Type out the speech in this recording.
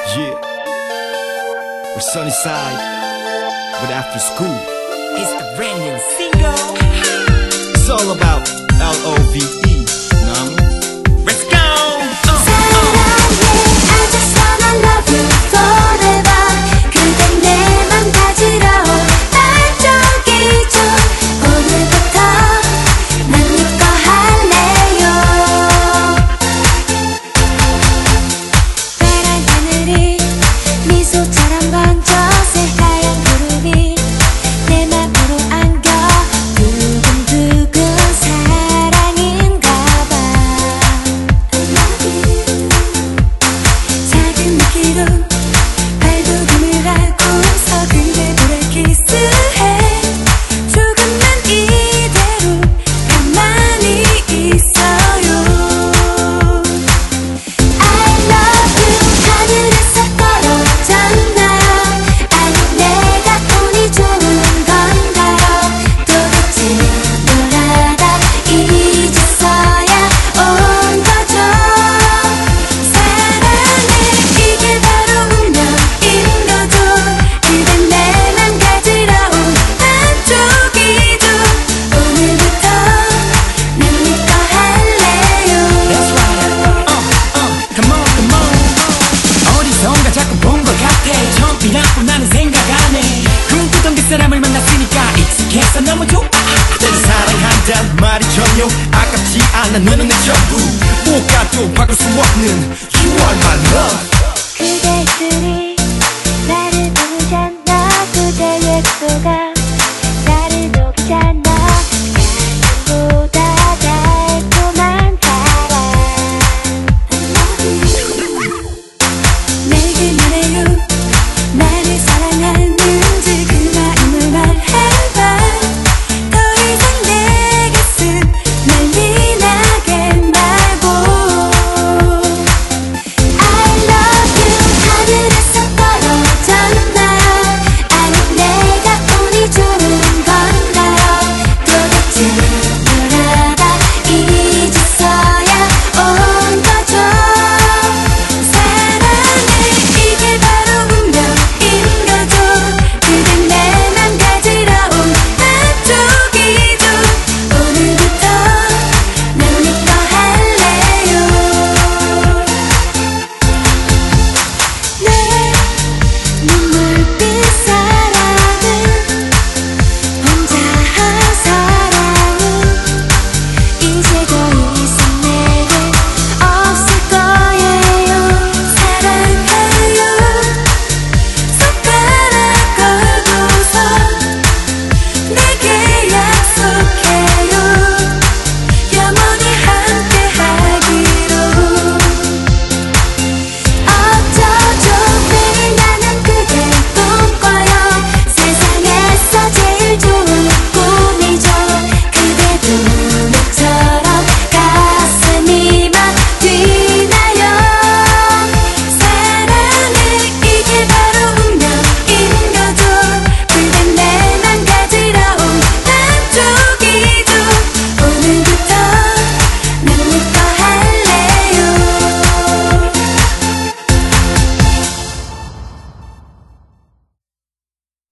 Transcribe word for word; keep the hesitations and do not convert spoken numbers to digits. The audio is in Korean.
Yeah, we're Sunnyside, but after school, It's the brand new single. it's all about L O V E. Nah, Let's go. Uh, uh. I just wanna love you forever. 그댄 내 맘 가지러 온 반쪽이죠. 오늘부터 난 네 거 할래요. 파란 하늘이 미소처럼 번져 새하얀 구름이 내 맘으로 안겨 두근두근 사랑인가 봐. 작은 기도 발돋움을 하고서 그대들의 키스해. 조금만 이대로 가만히 있어요. I love you 하늘에서 떨어졌나요? 아니 내가 운이 좋은 건가요? 도대체 뭘 하다 이제서야 온 거죠? 사랑해 이게 바로 운명인 거죠. 그댄 내 맘 가지러 온 반쪽이죠. 오늘부터 난 네 거 할래요. That's right. Uh, uh. Come on, come on. 어디선가 자꾸 본 것 같아. 처음이라고 나는 생각 안 해. 꿈꾸던 그 사람을 만났으니까 익숙해서 너무 좋아. 내가 사랑한단 말이 전혀 아깝지 않아. 너는 내 전부. 뭐가 또 바꿀 수 없는 You are my love.